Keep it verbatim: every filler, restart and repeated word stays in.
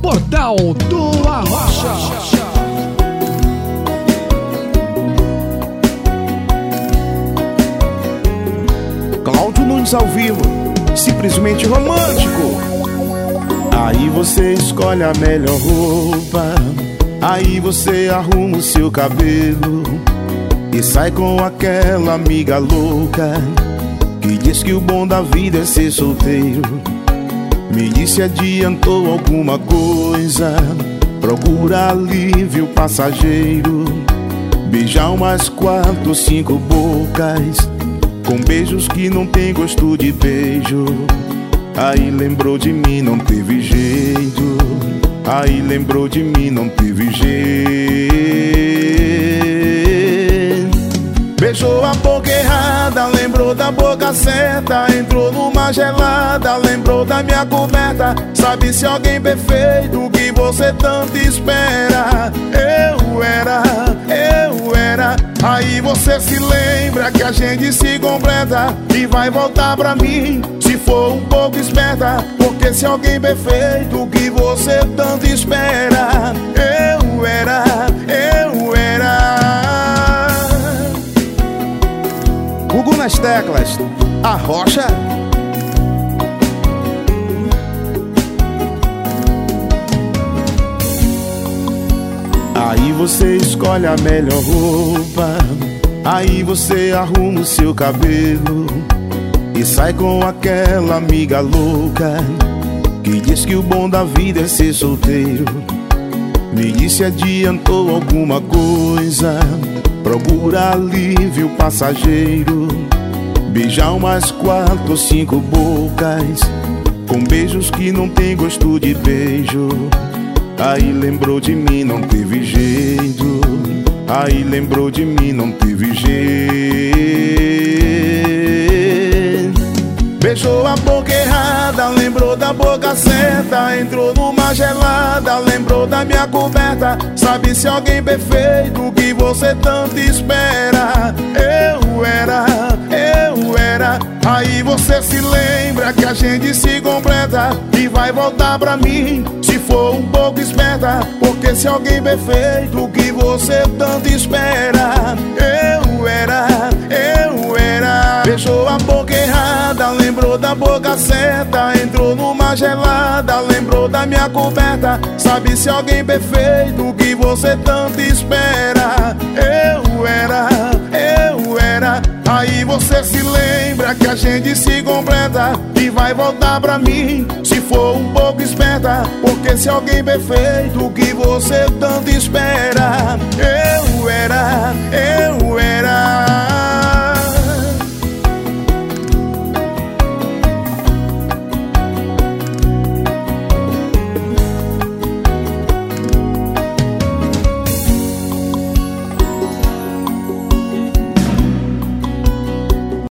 Portal do Arrocha. Cláudio Nunes ao vivo, simplesmente romântico. Aí você escolhe a melhor roupa, aí você arruma o seu cabelo e sai com aquela amiga louca que diz que o bom da vida é ser solteiro. Me disse adiantou alguma coisa, procura alívio passageiro, beijar umas quatro, cinco bocas com beijos que não tem gosto de beijo. Aí lembrou de mim, não teve jeito. Aí lembrou de mim, não teve jeito. Beijou a boca errada, lembrou da boca certa. Entrou numa gelada, lembrou da minha coberta. Sabe se alguém perfeito que você tanto espera. Eu era, eu era. Aí você se lembra que a gente se completa e vai voltar pra mim se for um pouco esperta. Porque se alguém perfeito que você tanto espera. Eu era, eu era. Hugo nas teclas, Arrocha. Aí você escolhe a melhor roupa, aí você arruma o seu cabelo e sai com aquela amiga louca que diz que o bom da vida é ser solteiro. Me disse adiantou alguma coisa, procura alívio passageiro, beijar umas quatro ou cinco bocas com beijos que não tem gosto de beijo. Aí lembrou de mim, não teve jeito. Aí lembrou de mim, não teve jeito. Beijou a boca errada, lembrou da boca certa. Entrou numa gelada, lembrou da minha coberta. Sabe se alguém perfeito que você tanto espera. Eu era, eu era. Aí você se lembra que a gente se completa e vai voltar pra mim se for um pouco esperta. Porque se alguém perfeito que você tanto espera. Eu era, eu era. Beijou a boca errada, lembrou da boca certa. Entrou numa gelada, lembrou da minha coberta. Sabe se alguém perfeito que você tanto espera. Eu era, eu era. Aí você se lembra que a gente se completa e vai voltar pra mim se for um pouco esperta. Porque se alguém perfeito que você tanto espera. Eu era,